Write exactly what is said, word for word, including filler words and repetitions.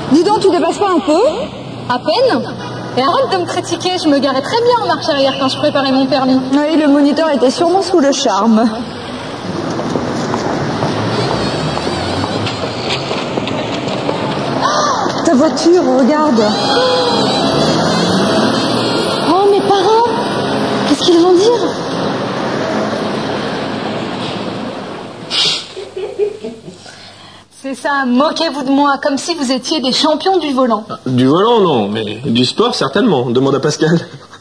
Dis donc, tu dépasses pas un peu? À peine. Et arrête de me critiquer, je me garais très bien en marche arrière quand je préparais mon permis. Oui, le moniteur était sûrement sous le charme. Oh, ta voiture, regarde. Oh, mes parents, qu'est-ce qu'ils vont dire? C'est ça, moquez-vous de moi, comme si vous étiez des champions du volant. Du volant, non, mais du sport, certainement. Demande à Pascal.